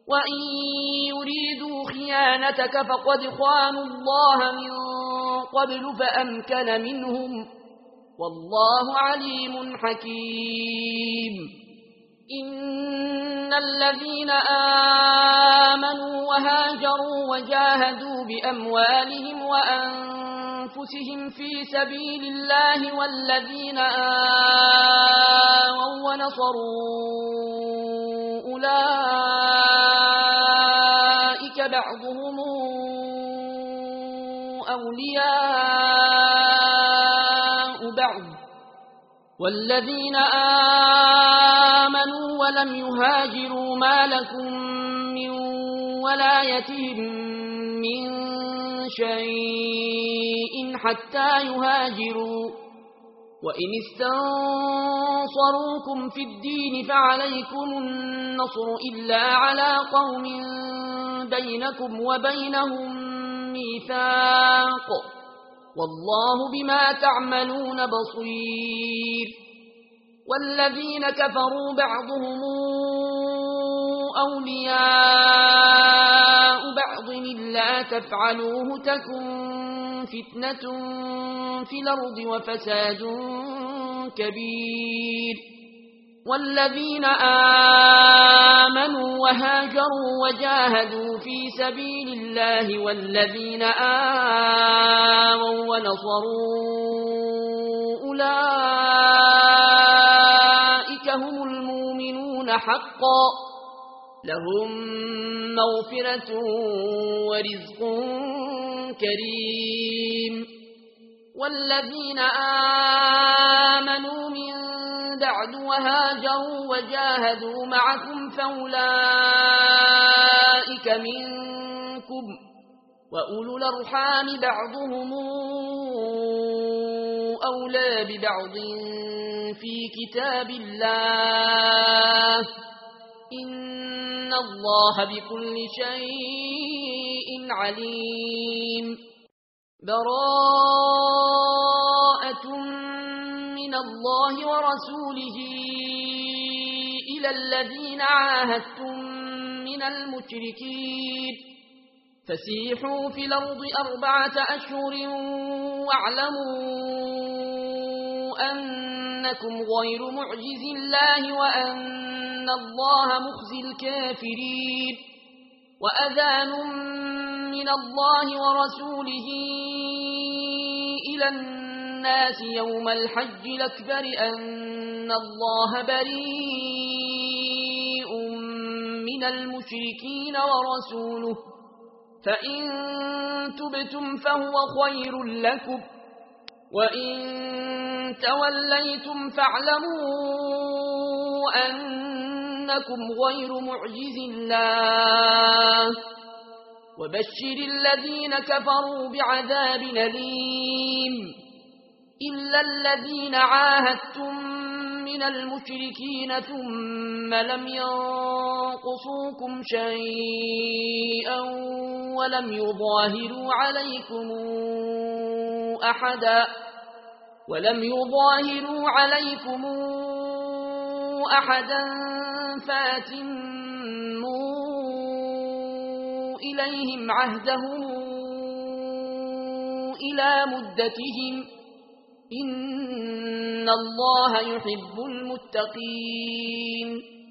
وإن يريدوا خيانتك فقد خانوا الله من قبل فأمكن منهم والله عليم حكيم إن الذين آمنوا وهاجروا وجاهدوا بأموالهم وأنفسهم في سبيل الله والذين آووا ونصروا أولئك بعضهم أولياء بعض والذين آمنوا ولم يهاجروا ما لكم من ولايتهم من شيء حتى يهاجروا وإن استنصروكم في الدين فعليكم النصر إلا على قوم بينكم وبينهم ميثاق والله بما تعملون بصير والذين كفروا بعضهم أولياء بعض إلا تفعلوه تكن فتنة في الأرض وفساد كبير والذين آمنوا وهاجروا وجاهدوا في سبيل الله والذين آووا ونصروا أولئك هم المؤمنون حقا لهم مغفرة ورزق كريم والذين آمنوا من بعد وهاجروا وجاهدوا معكم فأولئك منكم وأولو الأرحام بعضهم أولى ببعض في كتاب الله إن الله بكل شيء عليم براءة من الله ورسوله إلى الذين عاهدتم من المشركين فسيحوا في الأرض 4 أشهر واعلموا أنكم غير معجز الله وأن الله مخزي الكافرين وأذان من الله ورسوله إلى الناس يوم الحج الأكبر أن الله بريء من المشركين ورسوله فإن تبتم فهو خير لكم وإن توليتم فاعلموا أنكم غير معجز الله وبشر الذين كفروا بعذاب أليم إلا الذين عاهدتم من المشركين ثم لم ينقصوكم شيئا ولم يظاهروا عليكم أحدا فأتموا إليهم عهدهم إلى مدتهم إن الله يحب المتقين